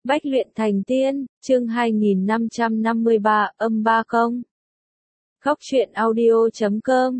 Bách luyện thành tiên, chương 2553, âm ba công. Góc truyện audio.com.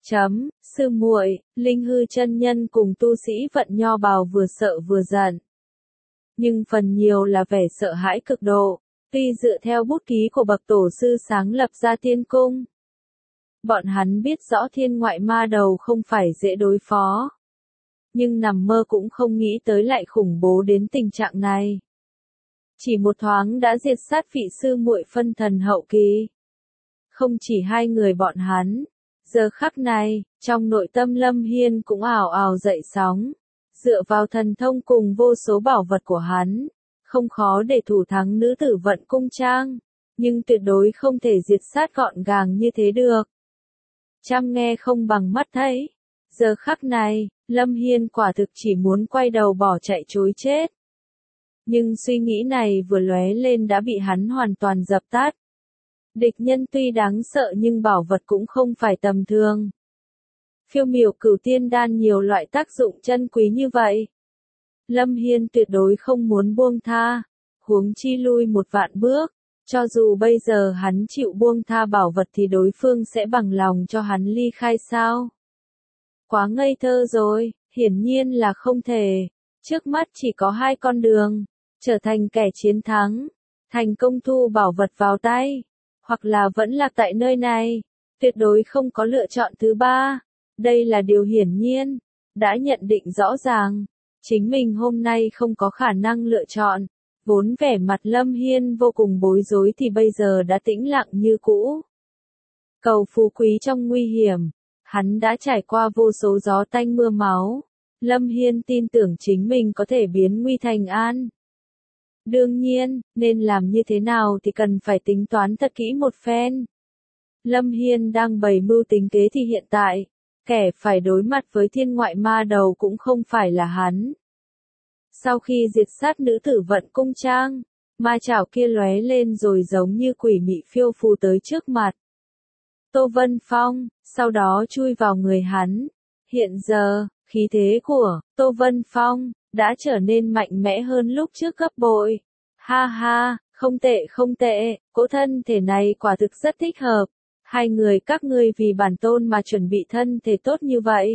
Sư muội, Linh Hư chân nhân cùng tu sĩ Vận Nho Bào vừa sợ vừa giận. Nhưng phần nhiều là vẻ sợ hãi cực độ, tuy dựa theo bút ký của bậc tổ sư sáng lập ra tiên cung. Bọn hắn biết rõ thiên ngoại ma đầu không phải dễ đối phó. Nhưng nằm mơ cũng không nghĩ tới lại khủng bố đến tình trạng này. Chỉ một thoáng đã diệt sát vị sư muội phân thần hậu kỳ. Không chỉ hai người bọn hắn, giờ khắc này, trong nội tâm Lâm Hiên cũng ào ào dậy sóng. Dựa vào thần thông cùng vô số bảo vật của hắn, không khó để thủ thắng nữ tử Vận cung trang, nhưng tuyệt đối không thể diệt sát gọn gàng như thế được. Chăm nghe không bằng mắt thấy. Giờ khắc này, Lâm Hiên quả thực chỉ muốn quay đầu bỏ chạy trối chết. Nhưng suy nghĩ này vừa lóe lên đã bị hắn hoàn toàn dập tắt. Địch nhân tuy đáng sợ nhưng bảo vật cũng không phải tầm thường. Phiêu miểu cửu tiên đan nhiều loại tác dụng chân quý như vậy. Lâm Hiên tuyệt đối không muốn buông tha, huống chi lui một vạn bước. Cho dù bây giờ hắn chịu buông tha bảo vật thì đối phương sẽ bằng lòng cho hắn ly khai sao? Quá ngây thơ rồi, hiển nhiên là không thể. Trước mắt chỉ có hai con đường. Trở thành kẻ chiến thắng, thành công thu bảo vật vào tay, hoặc là vẫn lạc tại nơi này, tuyệt đối không có lựa chọn thứ ba. Đây là điều hiển nhiên, đã nhận định rõ ràng, chính mình hôm nay không có khả năng lựa chọn. Vốn vẻ mặt Lâm Hiên vô cùng bối rối thì bây giờ đã tĩnh lặng như cũ. Cầu phú quý trong nguy hiểm, hắn đã trải qua vô số gió tanh mưa máu. Lâm Hiên tin tưởng chính mình có thể biến nguy thành an. Đương nhiên, nên làm như thế nào thì cần phải tính toán thật kỹ một phen. Lâm Hiên đang bày mưu tính kế thì hiện tại, kẻ phải đối mặt với thiên ngoại ma đầu cũng không phải là hắn. Sau khi diệt sát nữ tử Vận cung trang, ma chảo kia lóe lên rồi giống như quỷ mị phiêu phù tới trước mặt Tô Vân Phong, sau đó chui vào người hắn. Hiện giờ, khí thế của Tô Vân Phong đã trở nên mạnh mẽ hơn lúc trước gấp bội. Ha ha, không tệ không tệ, cỗ thân thể này quả thực rất thích hợp. Hai người các ngươi vì bản tôn mà chuẩn bị thân thể tốt như vậy.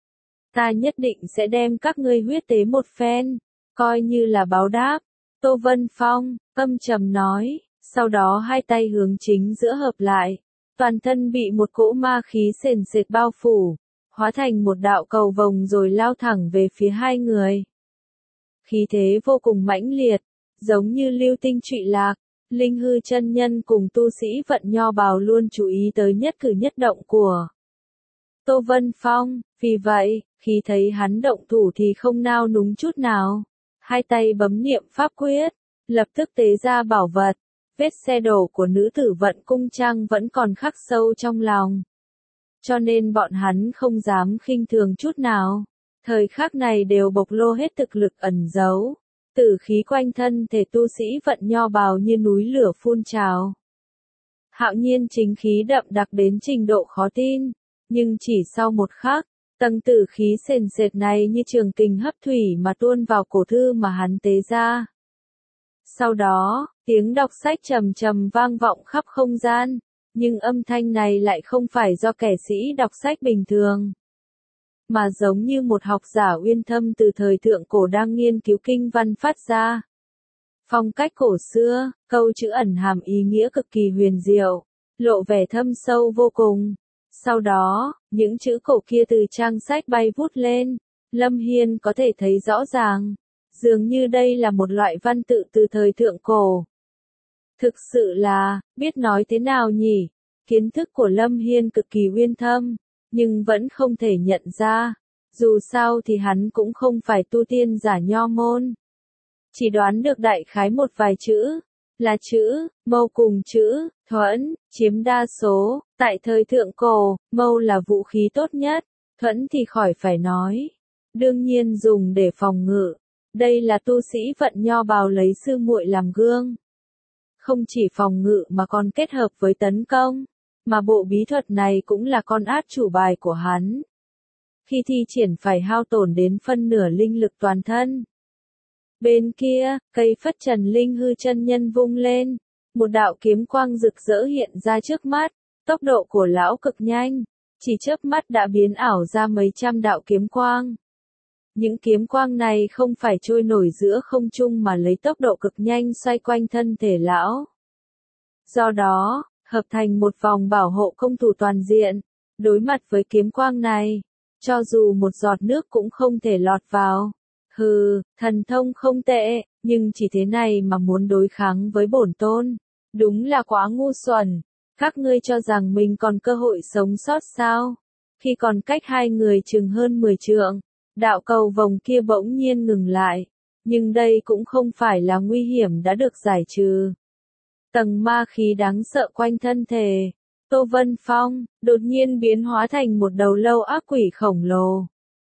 Ta nhất định sẽ đem các ngươi huyết tế một phen, coi như là báo đáp. Tô Vân Phong, âm trầm nói, sau đó hai tay hướng chính giữa hợp lại. Toàn thân bị một cỗ ma khí sền sệt bao phủ, hóa thành một đạo cầu vồng rồi lao thẳng về phía hai người. Khí thế vô cùng mãnh liệt, giống như lưu tinh trụy lạc. Linh Hư chân nhân cùng tu sĩ Vận Nho Bào luôn chú ý tới nhất cử nhất động của Tô Vân Phong, vì vậy, khi thấy hắn động thủ thì không nao núng chút nào. Hai tay bấm niệm pháp quyết, lập tức tế ra bảo vật. Vết xe đổ của nữ tử Vận cung trang vẫn còn khắc sâu trong lòng. Cho nên bọn hắn không dám khinh thường chút nào. Thời khắc này đều bộc lộ hết thực lực ẩn giấu. Tử khí quanh thân thể tu sĩ Vận Nho Bào như núi lửa phun trào. Hạo nhiên chính khí đậm đặc đến trình độ khó tin. Nhưng chỉ sau một khắc, tầng tử khí sền sệt này như trường kình hấp thủy mà tuôn vào cổ thư mà hắn tế ra. Sau đó, tiếng đọc sách trầm trầm vang vọng khắp không gian. Nhưng âm thanh này lại không phải do kẻ sĩ đọc sách bình thường, mà giống như một học giả uyên thâm từ thời thượng cổ đang nghiên cứu kinh văn phát ra. Phong cách cổ xưa, câu chữ ẩn hàm ý nghĩa cực kỳ huyền diệu, lộ vẻ thâm sâu vô cùng. Sau đó, những chữ cổ kia từ trang sách bay vút lên, Lâm Hiên có thể thấy rõ ràng, dường như đây là một loại văn tự từ thời thượng cổ. Thực sự là, biết nói thế nào nhỉ? Kiến thức của Lâm Hiên cực kỳ uyên thâm, nhưng vẫn không thể nhận ra. Dù sao thì hắn cũng không phải tu tiên giả nho môn. Chỉ đoán được đại khái một vài chữ, là chữ mâu cùng chữ thuẫn, chiếm đa số. Tại thời thượng cổ, mâu là vũ khí tốt nhất, thuẫn thì khỏi phải nói. Đương nhiên dùng để phòng ngự. Đây là tu sĩ Vận Nho Bào lấy sư muội làm gương. Không chỉ phòng ngự mà còn kết hợp với tấn công, mà bộ bí thuật này cũng là con át chủ bài của hắn. Khi thi triển phải hao tổn đến phân nửa linh lực toàn thân. Bên kia, cây phất trần Linh Hư chân nhân vung lên, một đạo kiếm quang rực rỡ hiện ra trước mắt, tốc độ của lão cực nhanh, chỉ chớp mắt đã biến ảo ra mấy trăm đạo kiếm quang. Những kiếm quang này không phải trôi nổi giữa không trung mà lấy tốc độ cực nhanh xoay quanh thân thể lão. Do đó, hợp thành một vòng bảo hộ công thủ toàn diện, đối mặt với kiếm quang này, cho dù một giọt nước cũng không thể lọt vào. Hừ, thần thông không tệ, nhưng chỉ thế này mà muốn đối kháng với bổn tôn, đúng là quá ngu xuẩn. Các ngươi cho rằng mình còn cơ hội sống sót sao? Khi còn cách hai người chừng hơn 10 trượng, đạo cầu vồng kia bỗng nhiên ngừng lại, nhưng đây cũng không phải là nguy hiểm đã được giải trừ. Tầng ma khí đáng sợ quanh thân thể, Tô Vân Phong, đột nhiên biến hóa thành một đầu lâu ác quỷ khổng lồ.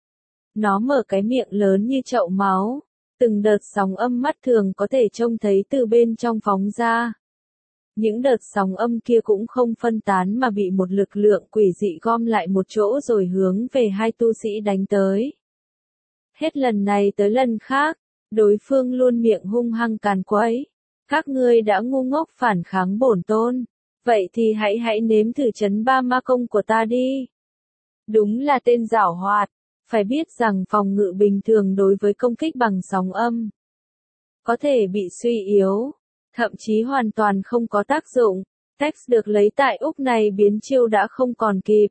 Nó mở cái miệng lớn như chậu máu, từng đợt sóng âm mắt thường có thể trông thấy từ bên trong phóng ra. Những đợt sóng âm kia cũng không phân tán mà bị một lực lượng quỷ dị gom lại một chỗ rồi hướng về hai tu sĩ đánh tới. Hết lần này tới lần khác, đối phương luôn miệng hung hăng càn quấy. Các ngươi đã ngu ngốc phản kháng bổn tôn, vậy thì hãy nếm thử chấn ba ma công của ta đi. Đúng là tên giảo hoạt, phải biết rằng phòng ngự bình thường đối với công kích bằng sóng âm có thể bị suy yếu, thậm chí hoàn toàn không có tác dụng. Text được lấy tại Úc này biến chiêu đã không còn kịp.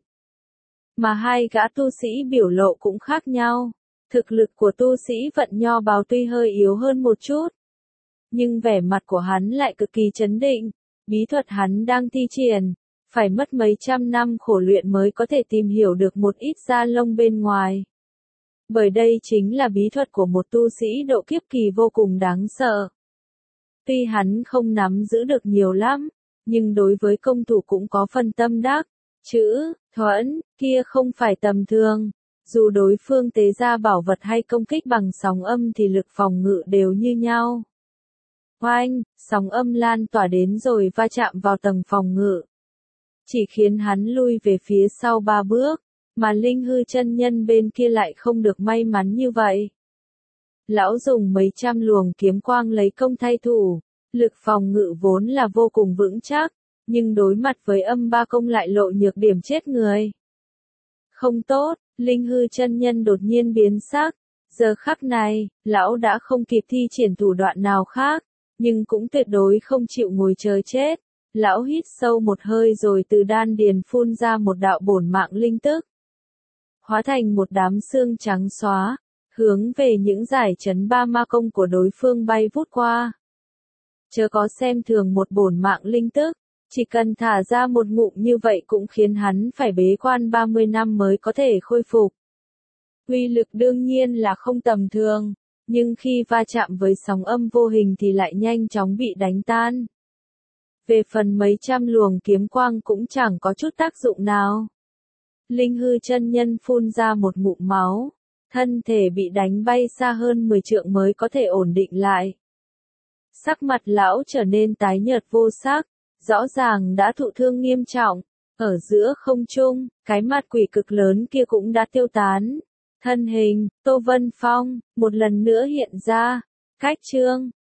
Mà hai gã tu sĩ biểu lộ cũng khác nhau. Thực lực của tu sĩ vận nho bào tuy hơi yếu hơn một chút, nhưng vẻ mặt của hắn lại cực kỳ chấn định. Bí thuật hắn đang thi triển, phải mất mấy trăm năm khổ luyện mới có thể tìm hiểu được một ít da lông bên ngoài. Bởi đây chính là bí thuật của một tu sĩ độ kiếp kỳ vô cùng đáng sợ. Tuy hắn không nắm giữ được nhiều lắm, nhưng đối với công thủ cũng có phần tâm đắc. Chữ, thuẫn, kia không phải tầm thường. Dù đối phương tế ra bảo vật hay công kích bằng sóng âm thì lực phòng ngự đều như nhau. Oanh, sóng âm lan tỏa đến rồi va chạm vào tầng phòng ngự. Chỉ khiến hắn lui về phía sau 3 bước, mà Linh Hư chân nhân bên kia lại không được may mắn như vậy. Lão dùng mấy trăm luồng kiếm quang lấy công thay thủ, lực phòng ngự vốn là vô cùng vững chắc, nhưng đối mặt với âm ba công lại lộ nhược điểm chết người. Không tốt, Linh Hư chân nhân đột nhiên biến sắc, giờ khắc này, lão đã không kịp thi triển thủ đoạn nào khác, nhưng cũng tuyệt đối không chịu ngồi chờ chết. Lão hít sâu một hơi rồi từ đan điền phun ra một đạo bổn mạng linh tức, hóa thành một đám xương trắng xóa, hướng về những giải chấn ba ma công của đối phương bay vút qua. Chớ có xem thường một bổn mạng linh tức, chỉ cần thả ra một ngụm như vậy cũng khiến hắn phải bế quan 30 năm mới có thể khôi phục. Uy lực đương nhiên là không tầm thường, nhưng khi va chạm với sóng âm vô hình thì lại nhanh chóng bị đánh tan. Về phần mấy trăm luồng kiếm quang cũng chẳng có chút tác dụng nào. Linh Hư chân nhân phun ra một ngụm máu, thân thể bị đánh bay xa hơn 10 trượng mới có thể ổn định lại. Sắc mặt lão trở nên tái nhợt vô sắc, rõ ràng đã thụ thương nghiêm trọng. Ở giữa không trung, cái mặt quỷ cực lớn kia cũng đã tiêu tán. Thân hình, Tô Vân Phong, một lần nữa hiện ra. Cách chương